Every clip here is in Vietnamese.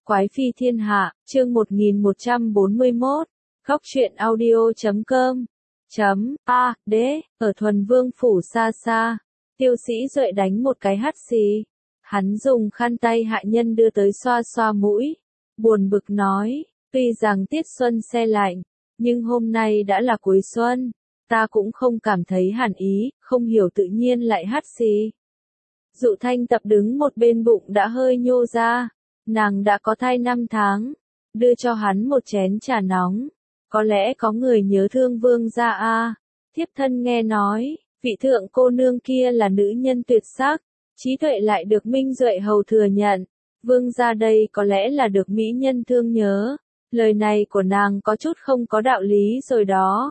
Quái phi thiên hạ, chương 1141, Góc truyện audio.com. A.D. Ở Thuần Vương phủ xa xa, Tiêu Sĩ Duệ đánh một cái hắt xì. Hắn dùng khăn tay hạ nhân đưa tới xoa xoa mũi, buồn bực nói, tuy rằng tiết xuân se lạnh, nhưng hôm nay đã là cuối xuân, ta cũng không cảm thấy hàn ý, không hiểu tự nhiên lại hắt xì. Dụ Thanh Tập đứng một bên bụng đã hơi nhô ra, nàng đã có thai 5 tháng, đưa cho hắn một chén trà nóng. Có lẽ có người nhớ thương vương gia a. Thiếp thân nghe nói, vị thượng cô nương kia là nữ nhân tuyệt sắc, trí tuệ lại được Minh Duệ hầu thừa nhận. Vương gia đây có lẽ là được mỹ nhân thương nhớ. Lời này của nàng có chút không có đạo lý rồi đó.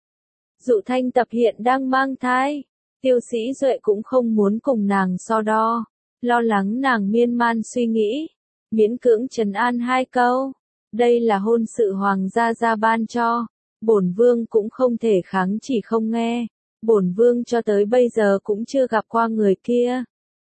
Dụ Thanh Tập hiện đang mang thai, Tiêu Sĩ Duệ cũng không muốn cùng nàng so đo, lo lắng nàng miên man suy nghĩ, miễn cưỡng trấn an hai câu. Đây là hôn sự hoàng gia gia ban cho, bổn vương cũng không thể kháng chỉ không nghe, bổn vương cho tới bây giờ cũng chưa gặp qua người kia.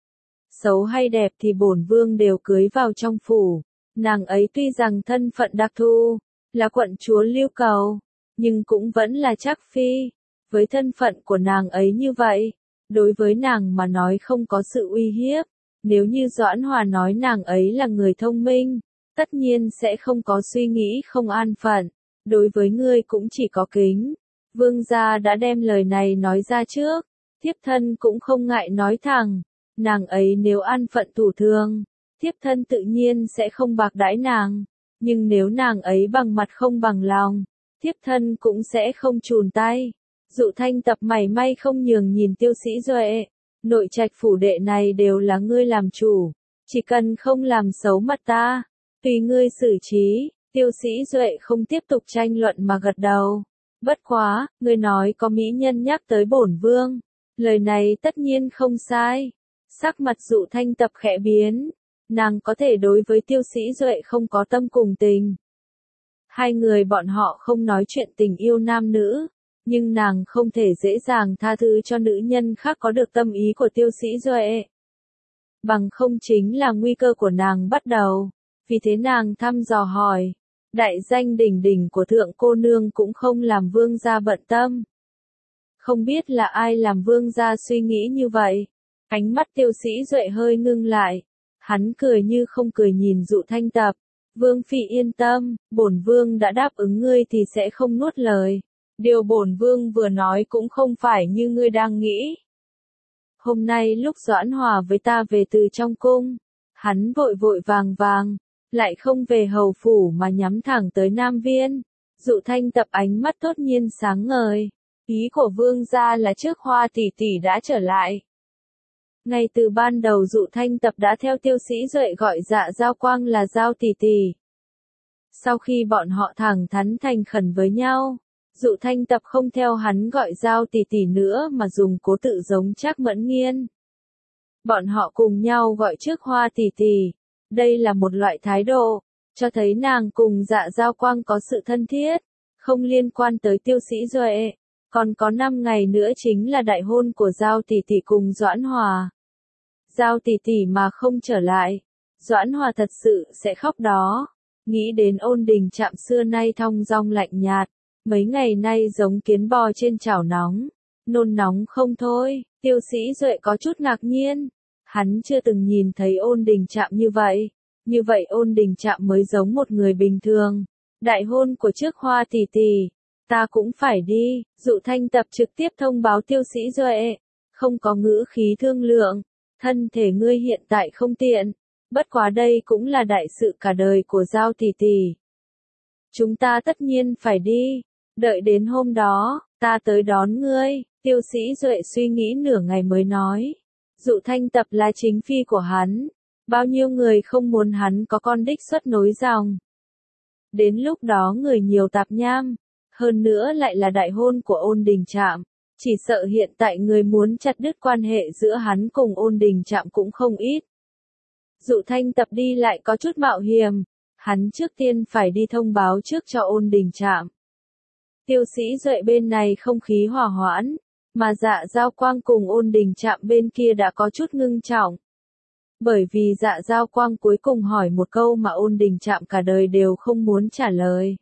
Xấu hay đẹp thì bổn vương đều cưới vào trong phủ, nàng ấy tuy rằng thân phận đặc thù, là quận chúa Lưu Cầu, nhưng cũng vẫn là trác phi. Với thân phận của nàng ấy như vậy, đối với nàng mà nói không có sự uy hiếp. Nếu như Doãn Hòa nói nàng ấy là người thông minh, tất nhiên sẽ không có suy nghĩ không an phận, đối với ngươi cũng chỉ có kính. Vương gia đã đem lời này nói ra trước, thiếp thân cũng không ngại nói thẳng, nàng ấy nếu an phận thủ thường, thiếp thân tự nhiên sẽ không bạc đãi nàng, nhưng nếu nàng ấy bằng mặt không bằng lòng, thiếp thân cũng sẽ không chùn tay. Dụ Thanh Tập mảy may không nhường nhìn Tiêu Sĩ Duệ, nội trạch phủ đệ này đều là ngươi làm chủ, chỉ cần không làm xấu mặt ta, tùy ngươi xử trí. Tiêu Sĩ Duệ không tiếp tục tranh luận mà gật đầu. Bất quá, ngươi nói có mỹ nhân nhắc tới bổn vương, lời này tất nhiên không sai. Sắc mặt Dụ Thanh Tập khẽ biến, nàng có thể đối với Tiêu Sĩ Duệ không có tâm cùng tình. Hai người bọn họ không nói chuyện tình yêu nam nữ, nhưng nàng không thể dễ dàng tha thứ cho nữ nhân khác có được tâm ý của Tiêu Sĩ Duệ. Bằng không chính là nguy cơ của nàng bắt đầu, vì thế nàng thăm dò hỏi, đại danh đỉnh đỉnh của thượng cô nương cũng không làm vương gia bận tâm. Không biết là ai làm vương gia suy nghĩ như vậy. Ánh mắt Tiêu Sĩ Duệ hơi ngưng lại, hắn cười như không cười nhìn Dụ Thanh Tập. Vương phi yên tâm, bổn vương đã đáp ứng ngươi thì sẽ không nuốt lời. Điều bổn vương vừa nói cũng không phải như ngươi đang nghĩ. Hôm nay lúc Doãn Hòa với ta về từ trong cung, hắn vội vội vàng vàng, lại không về hầu phủ mà nhắm thẳng tới Nam Viên. Dụ Thanh Tập ánh mắt tốt nhiên sáng ngời. Ý của vương gia là trước Hoa tỷ tỷ đã trở lại. Ngay từ ban đầu Dụ Thanh Tập đã theo Tiêu Sĩ Duệ gọi Dạ Giao Quang là Giao tỷ tỷ. Sau khi bọn họ thẳng thắn thành khẩn với nhau, Dụ Thanh Tập không theo hắn gọi Giao tỷ tỷ nữa mà dùng cố tự giống Trác Mẫn Nghiên. Bọn họ cùng nhau gọi trước Hoa tỷ tỷ. Đây là một loại thái độ, cho thấy nàng cùng Dạ Giao Quang có sự thân thiết, không liên quan tới Tiêu Sĩ Duệ. Còn có 5 ngày nữa chính là đại hôn của Giao tỷ tỷ cùng Doãn Hòa. Giao tỷ tỷ mà không trở lại, Doãn Hòa thật sự sẽ khóc đó. Nghĩ đến Ôn Đình Trạm xưa nay thong dong lạnh nhạt, mấy ngày nay giống kiến bò trên chảo nóng, nôn nóng không thôi. Tiêu Sĩ Duệ có chút ngạc nhiên, hắn chưa từng nhìn thấy Ôn Đình Trạm như vậy. Như vậy Ôn Đình Trạm mới giống một người bình thường. Đại hôn của trước Hoa tỷ tỷ, ta cũng phải đi. Dụ Thanh Tập trực tiếp thông báo Tiêu Sĩ Duệ, không có ngữ khí thương lượng. Thân thể ngươi hiện tại không tiện, bất quá đây cũng là đại sự cả đời của Giao tỷ tỷ. Chúng ta tất nhiên phải đi, đợi đến hôm đó, ta tới đón ngươi. Tiêu Sĩ Duệ suy nghĩ nửa ngày mới nói, Dụ Thanh Tập là chính phi của hắn, bao nhiêu người không muốn hắn có con đích xuất nối dòng. Đến lúc đó người nhiều tạp nham, hơn nữa lại là đại hôn của Ôn Đình Trạm. Chỉ sợ hiện tại người muốn chặt đứt quan hệ giữa hắn cùng Ôn Đình Trạm cũng không ít. Dụ Thanh Tập đi lại có chút mạo hiểm, hắn trước tiên phải đi thông báo trước cho Ôn Đình Trạm. Tiêu Sĩ Duệ bên này không khí hòa hoãn, mà Dạ Giao Quang cùng Ôn Đình Trạm bên kia đã có chút ngưng trọng. Bởi vì Dạ Giao Quang cuối cùng hỏi một câu mà Ôn Đình Trạm cả đời đều không muốn trả lời.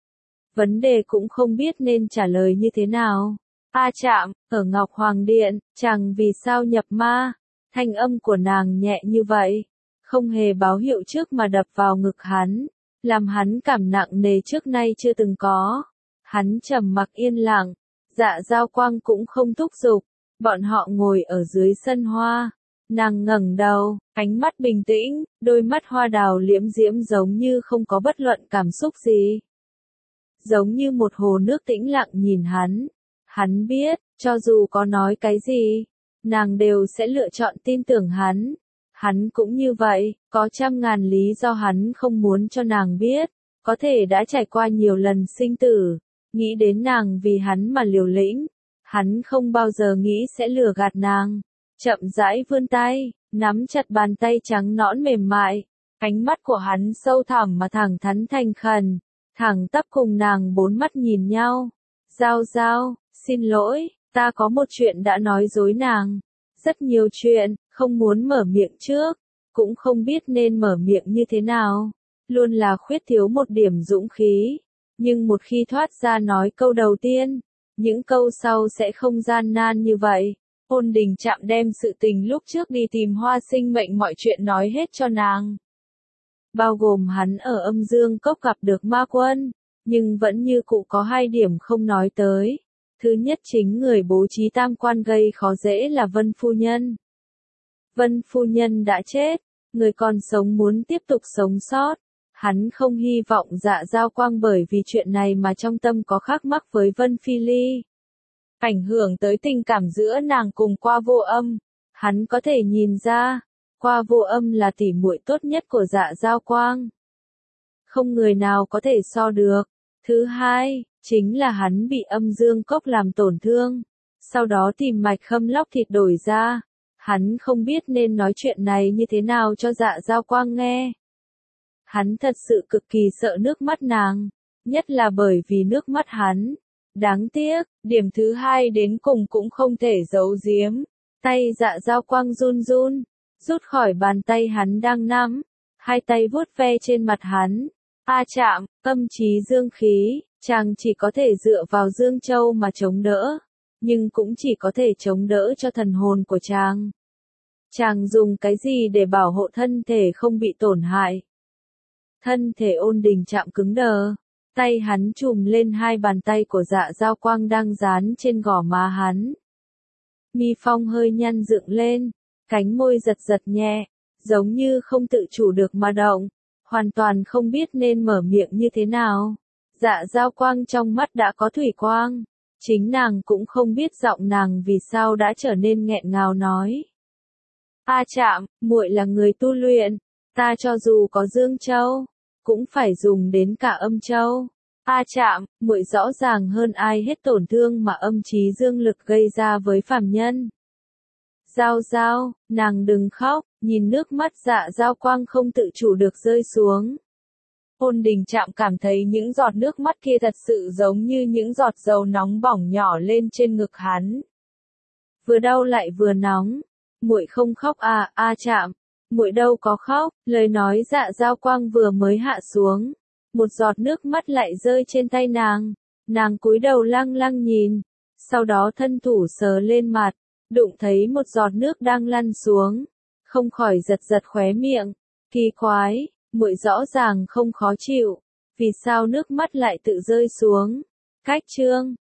Vấn đề cũng không biết nên trả lời như thế nào. A Trạm, ở Ngọc Hoàng Điện, chàng vì sao nhập ma? Thanh âm của nàng nhẹ như vậy, không hề báo hiệu trước mà đập vào ngực hắn, làm hắn cảm nặng nề trước nay chưa từng có. Hắn trầm mặc yên lặng, Dạ Giao Quang cũng không thúc giục, bọn họ ngồi ở dưới sân hoa. Nàng ngẩng đầu, ánh mắt bình tĩnh, đôi mắt hoa đào liễm diễm giống như không có bất luận cảm xúc gì. Giống như một hồ nước tĩnh lặng nhìn hắn. Hắn biết, cho dù có nói cái gì, nàng đều sẽ lựa chọn tin tưởng hắn. Hắn cũng như vậy, có trăm ngàn lý do hắn không muốn cho nàng biết, có thể đã trải qua nhiều lần sinh tử, nghĩ đến nàng vì hắn mà liều lĩnh, hắn không bao giờ nghĩ sẽ lừa gạt nàng. Chậm rãi vươn tay, nắm chặt bàn tay trắng nõn mềm mại, ánh mắt của hắn sâu thẳm mà thẳng thắn thành khẩn, thẳng tắp cùng nàng bốn mắt nhìn nhau. Giao Giao, xin lỗi, ta có một chuyện đã nói dối nàng. Rất nhiều chuyện, không muốn mở miệng trước, cũng không biết nên mở miệng như thế nào. Luôn là khuyết thiếu một điểm dũng khí. Nhưng một khi thoát ra nói câu đầu tiên, những câu sau sẽ không gian nan như vậy. Ôn Đình Trạm đem sự tình lúc trước đi tìm Hoa Sinh Mệnh mọi chuyện nói hết cho nàng. Bao gồm hắn ở Âm Dương Cốc gặp được ma quân, nhưng vẫn như cũ có hai điểm không nói tới. Thứ nhất chính người bố trí tam quan gây khó dễ là Vân Phu Nhân. Vân Phu Nhân đã chết, người còn sống muốn tiếp tục sống sót. Hắn không hy vọng Dạ Giao Quang bởi vì chuyện này mà trong tâm có khắc mắc với Vân Phi Ly. Ảnh hưởng tới tình cảm giữa nàng cùng Qua Vô Âm. Hắn có thể nhìn ra, Qua Vô Âm là tỉ muội tốt nhất của Dạ Giao Quang. Không người nào có thể so được. Thứ hai, chính là hắn bị Âm Dương Cốc làm tổn thương. Sau đó tìm mạch khâm lóc thịt đổi ra. Hắn không biết nên nói chuyện này như thế nào cho Dạ Giao Quang nghe. Hắn thật sự cực kỳ sợ nước mắt nàng, nhất là bởi vì nước mắt hắn. Đáng tiếc, điểm thứ hai đến cùng cũng không thể giấu giếm. Tay Dạ Giao Quang run run, rút khỏi bàn tay hắn đang nắm, hai tay vuốt ve trên mặt hắn. A Trạm, âm trí dương khí, chàng chỉ có thể dựa vào Dương Châu mà chống đỡ, nhưng cũng chỉ có thể chống đỡ cho thần hồn của chàng. Chàng dùng cái gì để bảo hộ thân thể không bị tổn hại? Thân thể Ôn Đình Trạm cứng đờ, tay hắn chùm lên hai bàn tay của Dạ Giao Quang đang dán trên gò má hắn. Mi phong hơi nhăn dựng lên, cánh môi giật giật nhẹ, giống như không tự chủ được mà động, hoàn toàn không biết nên mở miệng như thế nào. Dạ Giao Quang trong mắt đã có thủy quang, chính nàng cũng không biết giọng nàng vì sao đã trở nên nghẹn ngào nói. A Trạm, muội là người tu luyện, ta cho dù có Dương Châu, cũng phải dùng đến cả Âm Châu. A Trạm, muội rõ ràng hơn ai hết tổn thương mà âm trí dương lực gây ra với phàm nhân. Giao Giao, nàng đừng khóc, nhìn nước mắt Dạ Giao Quang không tự chủ được rơi xuống. Ôn Đình Trạm cảm thấy những giọt nước mắt kia thật sự giống như những giọt dầu nóng bỏng nhỏ lên trên ngực hắn. Vừa đau lại vừa nóng. Muội không khóc à, A Trạm, muội đâu có khóc. Lời nói Dạ Giao Quang vừa mới hạ xuống, một giọt nước mắt lại rơi trên tay nàng. Nàng cúi đầu lăng lăng nhìn, sau đó thân thủ sờ lên mặt, đụng thấy một giọt nước đang lăn xuống, không khỏi giật giật khóe miệng. Kỳ quái, muội rõ ràng không khó chịu, vì sao nước mắt lại tự rơi xuống? Cách chương